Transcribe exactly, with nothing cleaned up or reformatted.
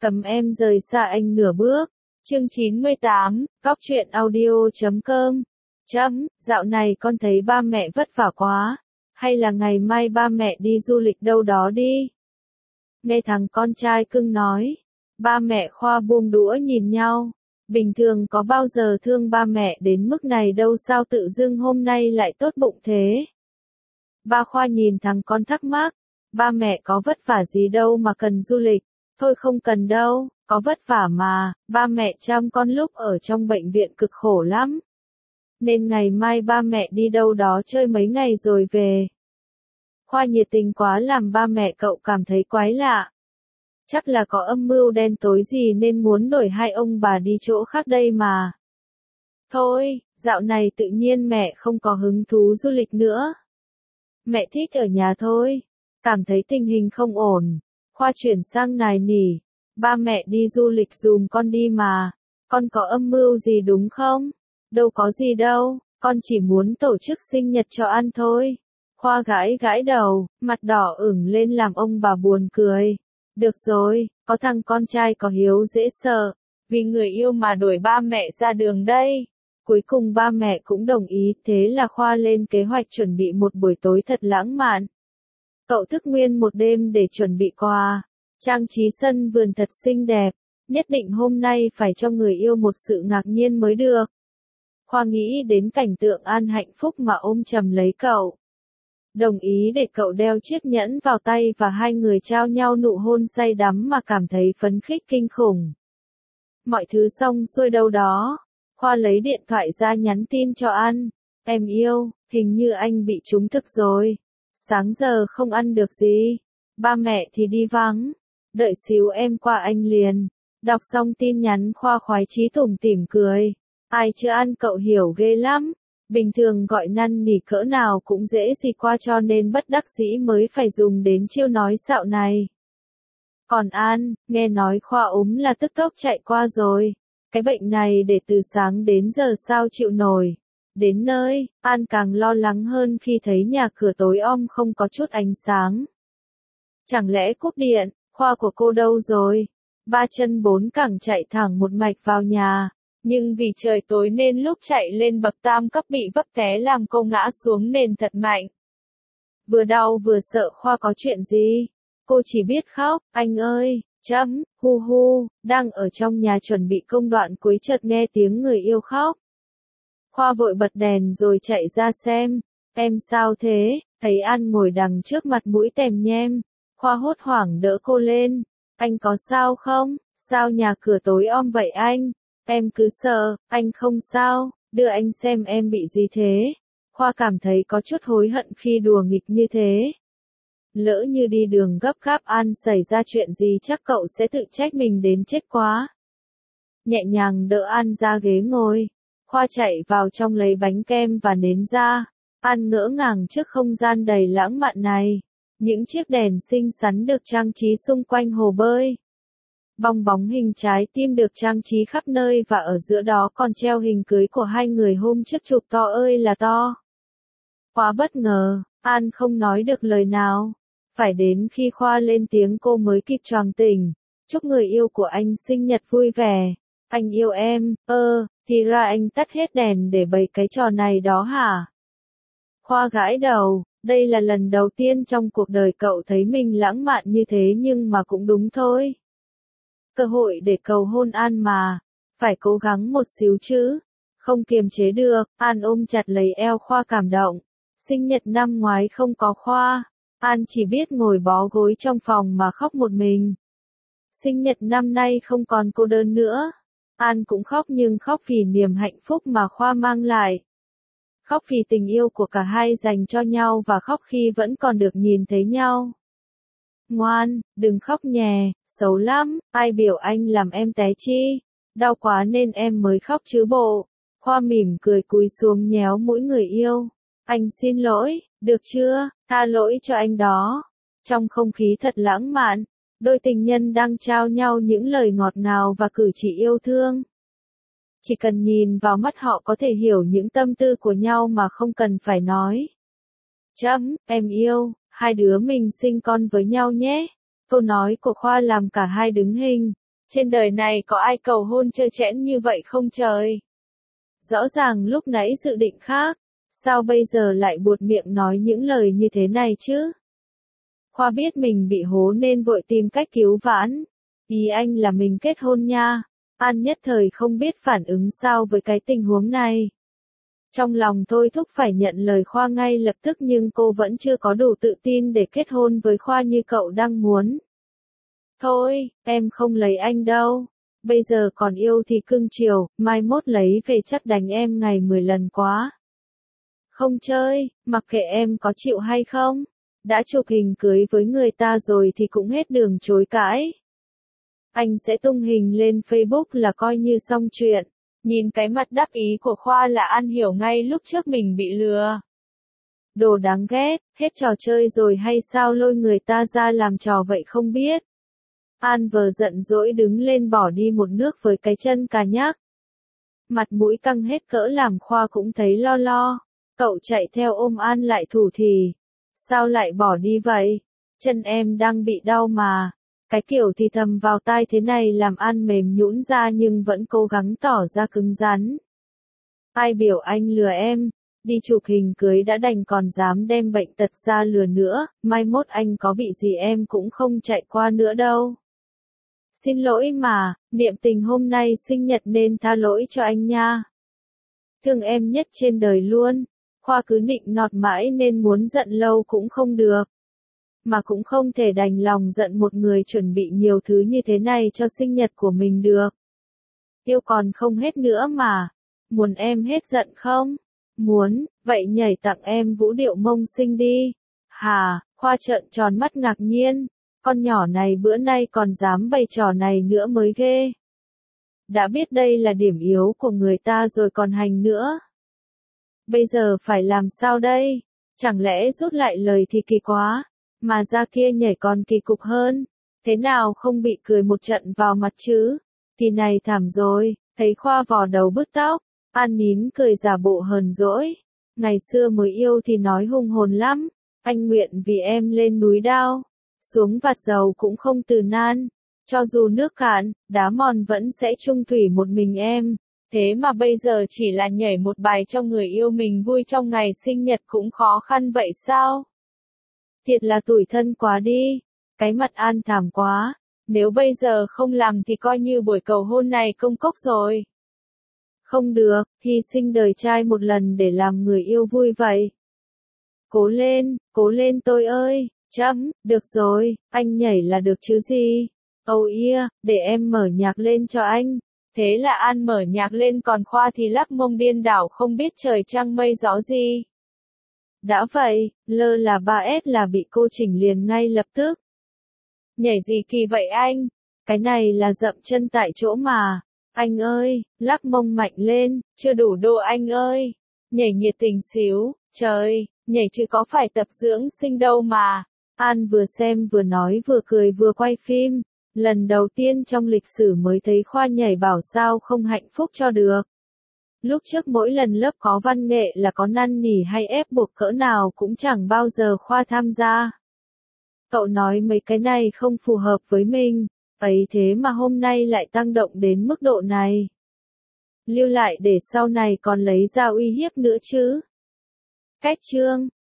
Tấm em rời xa anh nửa bước. Chương chín mươi tám, cóc truyện audio chấm com. Chấm, dạo này con thấy ba mẹ vất vả quá. Hay là ngày mai ba mẹ đi du lịch đâu đó đi. Nghe thằng con trai cưng nói. Ba mẹ Khoa buông đũa nhìn nhau. Bình thường có bao giờ thương ba mẹ đến mức này đâu, sao tự dưng hôm nay lại tốt bụng thế. Ba Khoa nhìn thằng con thắc mắc. Ba mẹ có vất vả gì đâu mà cần du lịch. Thôi không cần đâu, có vất vả mà, ba mẹ chăm con lúc ở trong bệnh viện cực khổ lắm. Nên ngày mai ba mẹ đi đâu đó chơi mấy ngày rồi về. Khoa nhiệt tình quá làm ba mẹ cậu cảm thấy quái lạ. Chắc là có âm mưu đen tối gì nên muốn đổi hai ông bà đi chỗ khác đây mà. Thôi, dạo này tự nhiên mẹ không có hứng thú du lịch nữa. Mẹ thích ở nhà thôi, cảm thấy tình hình không ổn. Khoa chuyển sang nài nỉ, ba mẹ đi du lịch dùm con đi mà, con có âm mưu gì đúng không? Đâu có gì đâu, con chỉ muốn tổ chức sinh nhật cho ăn thôi. Khoa gãi gãi đầu, mặt đỏ ửng lên làm ông bà buồn cười. Được rồi, có thằng con trai có hiếu dễ sợ, vì người yêu mà đuổi ba mẹ ra đường đây. Cuối cùng ba mẹ cũng đồng ý, thế là Khoa lên kế hoạch chuẩn bị một buổi tối thật lãng mạn. Cậu thức nguyên một đêm để chuẩn bị quà, trang trí sân vườn thật xinh đẹp, nhất định hôm nay phải cho người yêu một sự ngạc nhiên mới được. Khoa nghĩ đến cảnh tượng An hạnh phúc mà ôm chầm lấy cậu. Đồng ý để cậu đeo chiếc nhẫn vào tay và hai người trao nhau nụ hôn say đắm mà cảm thấy phấn khích kinh khủng. Mọi thứ xong xuôi đâu đó, Khoa lấy điện thoại ra nhắn tin cho An. Em yêu, hình như anh bị trúng thực rồi. Sáng giờ không ăn được gì. Ba mẹ thì đi vắng. Đợi xíu em qua anh liền. Đọc xong tin nhắn Khoa khoái chí tủm tỉm cười. Ai chưa ăn cậu hiểu ghê lắm. Bình thường gọi năn nỉ cỡ nào cũng dễ gì qua cho nên bất đắc dĩ mới phải dùng đến chiêu nói xạo này. Còn An, nghe nói Khoa ốm là tức tốc chạy qua rồi. Cái bệnh này để từ sáng đến giờ sao chịu nổi. Đến nơi, An càng lo lắng hơn khi thấy nhà cửa tối om không có chút ánh sáng. Chẳng lẽ cúp điện, Khoa của cô đâu rồi? Ba chân bốn cẳng chạy thẳng một mạch vào nhà, nhưng vì trời tối nên lúc chạy lên bậc tam cấp bị vấp té làm cô ngã xuống nền thật mạnh. Vừa đau vừa sợ Khoa có chuyện gì? Cô chỉ biết khóc, anh ơi, chấm, hu hu, đang ở trong nhà chuẩn bị công đoạn cuối chợt nghe tiếng người yêu khóc. Khoa vội bật đèn rồi chạy ra xem, em sao thế, thấy An ngồi đằng trước mặt mũi tèm nhem. Khoa hốt hoảng đỡ cô lên, anh có sao không, sao nhà cửa tối om vậy anh, em cứ sợ, anh không sao, đưa anh xem em bị gì thế. Khoa cảm thấy có chút hối hận khi đùa nghịch như thế. Lỡ như đi đường gấp gáp An xảy ra chuyện gì chắc cậu sẽ tự trách mình đến chết quá. Nhẹ nhàng đỡ An ra ghế ngồi. Khoa chạy vào trong lấy bánh kem và nến ra. An ngỡ ngàng trước không gian đầy lãng mạn này. Những chiếc đèn xinh xắn được trang trí xung quanh hồ bơi. Bong bóng hình trái tim được trang trí khắp nơi và ở giữa đó còn treo hình cưới của hai người hôm trước chụp to ơi là to. Quá bất ngờ, An không nói được lời nào. Phải đến khi Khoa lên tiếng cô mới kịp choàng tỉnh. Chúc người yêu của anh sinh nhật vui vẻ. Anh yêu em, ơ, thì ra anh tắt hết đèn để bày cái trò này đó hả? Khoa gãi đầu, đây là lần đầu tiên trong cuộc đời cậu thấy mình lãng mạn như thế nhưng mà cũng đúng thôi. Cơ hội để cầu hôn An mà, phải cố gắng một xíu chứ. Không kiềm chế được, An ôm chặt lấy eo Khoa cảm động. Sinh nhật năm ngoái không có Khoa, An chỉ biết ngồi bó gối trong phòng mà khóc một mình. Sinh nhật năm nay không còn cô đơn nữa. An cũng khóc nhưng khóc vì niềm hạnh phúc mà Khoa mang lại. Khóc vì tình yêu của cả hai dành cho nhau và khóc khi vẫn còn được nhìn thấy nhau. Ngoan, đừng khóc nhè, xấu lắm, ai biểu anh làm em té chi. Đau quá nên em mới khóc chứ bộ. Khoa mỉm cười cúi xuống nhéo mũi người yêu. Anh xin lỗi, được chưa, tha lỗi cho anh đó. Trong không khí thật lãng mạn, đôi tình nhân đang trao nhau những lời ngọt ngào và cử chỉ yêu thương. Chỉ cần nhìn vào mắt họ có thể hiểu những tâm tư của nhau mà không cần phải nói. Chấm, em yêu, hai đứa mình sinh con với nhau nhé. Câu nói của Khoa làm cả hai đứng hình. Trên đời này có ai cầu hôn trơ trẽn như vậy không trời? Rõ ràng lúc nãy dự định khác, sao bây giờ lại buột miệng nói những lời như thế này chứ? Khoa biết mình bị hố nên vội tìm cách cứu vãn. Ý anh là mình kết hôn nha. An nhất thời không biết phản ứng sao với cái tình huống này. Trong lòng thôi thúc phải nhận lời Khoa ngay lập tức nhưng cô vẫn chưa có đủ tự tin để kết hôn với Khoa như cậu đang muốn. Thôi, em không lấy anh đâu. Bây giờ còn yêu thì cưng chiều, mai mốt lấy về chắc đánh em ngày mười lần quá. Không chơi, mặc kệ em có chịu hay không. Đã chụp hình cưới với người ta rồi thì cũng hết đường chối cãi. Anh sẽ tung hình lên Facebook là coi như xong chuyện. Nhìn cái mặt đắc ý của Khoa là An hiểu ngay lúc trước mình bị lừa. Đồ đáng ghét, hết trò chơi rồi hay sao lôi người ta ra làm trò vậy không biết. An vờ giận dỗi đứng lên bỏ đi một nước với cái chân cà nhắc. Mặt mũi căng hết cỡ làm Khoa cũng thấy lo lo. Cậu chạy theo ôm An lại thủ thỉ. Sao lại bỏ đi vậy? Chân em đang bị đau mà. Cái kiểu thì thầm vào tai thế này làm An mềm nhũn ra nhưng vẫn cố gắng tỏ ra cứng rắn. Ai biểu anh lừa em, đi chụp hình cưới đã đành còn dám đem bệnh tật ra lừa nữa, mai mốt anh có bị gì em cũng không chạy qua nữa đâu. Xin lỗi mà, niệm tình hôm nay sinh nhật nên tha lỗi cho anh nha. Thương em nhất trên đời luôn. Khoa cứ nịnh nọt mãi nên muốn giận lâu cũng không được. Mà cũng không thể đành lòng giận một người chuẩn bị nhiều thứ như thế này cho sinh nhật của mình được. Yêu còn không hết nữa mà. Muốn em hết giận không? Muốn, vậy nhảy tặng em vũ điệu mông sinh đi. Hà, Khoa trợn tròn mắt ngạc nhiên. Con nhỏ này bữa nay còn dám bày trò này nữa mới ghê. Đã biết đây là điểm yếu của người ta rồi còn hành nữa. Bây giờ phải làm sao đây? Chẳng lẽ rút lại lời thì kỳ quá, mà ra kia nhảy còn kỳ cục hơn. Thế nào không bị cười một trận vào mặt chứ? Thì này thảm rồi, thấy Khoa vò đầu bứt tóc, An nín cười giả bộ hờn dỗi. Ngày xưa mới yêu thì nói hùng hồn lắm, anh nguyện vì em lên núi đao, xuống vạt dầu cũng không từ nan. Cho dù nước cạn, đá mòn vẫn sẽ chung thủy một mình em. Thế mà bây giờ chỉ là nhảy một bài cho người yêu mình vui trong ngày sinh nhật cũng khó khăn vậy sao? Thiệt là tủi thân quá đi. Cái mặt An thảm quá. Nếu bây giờ không làm thì coi như buổi cầu hôn này công cốc rồi. Không được, hy sinh đời trai một lần để làm người yêu vui vậy. Cố lên, cố lên tôi ơi. Chấm, được rồi, anh nhảy là được chứ gì. Oh yeah, để em mở nhạc lên cho anh. Thế là An mở nhạc lên còn Khoa thì lắc mông điên đảo không biết trời trăng mây gió gì. Đã vậy, lơ là ba S là bị cô chỉnh liền ngay lập tức. Nhảy gì kỳ vậy anh? Cái này là dậm chân tại chỗ mà. Anh ơi, lắc mông mạnh lên, chưa đủ độ anh ơi. Nhảy nhiệt tình xíu, trời, nhảy chứ có phải tập dưỡng sinh đâu mà. An vừa xem vừa nói vừa cười vừa quay phim. Lần đầu tiên trong lịch sử mới thấy Khoa nhảy bảo sao không hạnh phúc cho được. Lúc trước mỗi lần lớp có văn nghệ là có năn nỉ hay ép buộc cỡ nào cũng chẳng bao giờ Khoa tham gia. Cậu nói mấy cái này không phù hợp với mình, ấy thế mà hôm nay lại tăng động đến mức độ này. Lưu lại để sau này còn lấy ra uy hiếp nữa chứ. Cách chương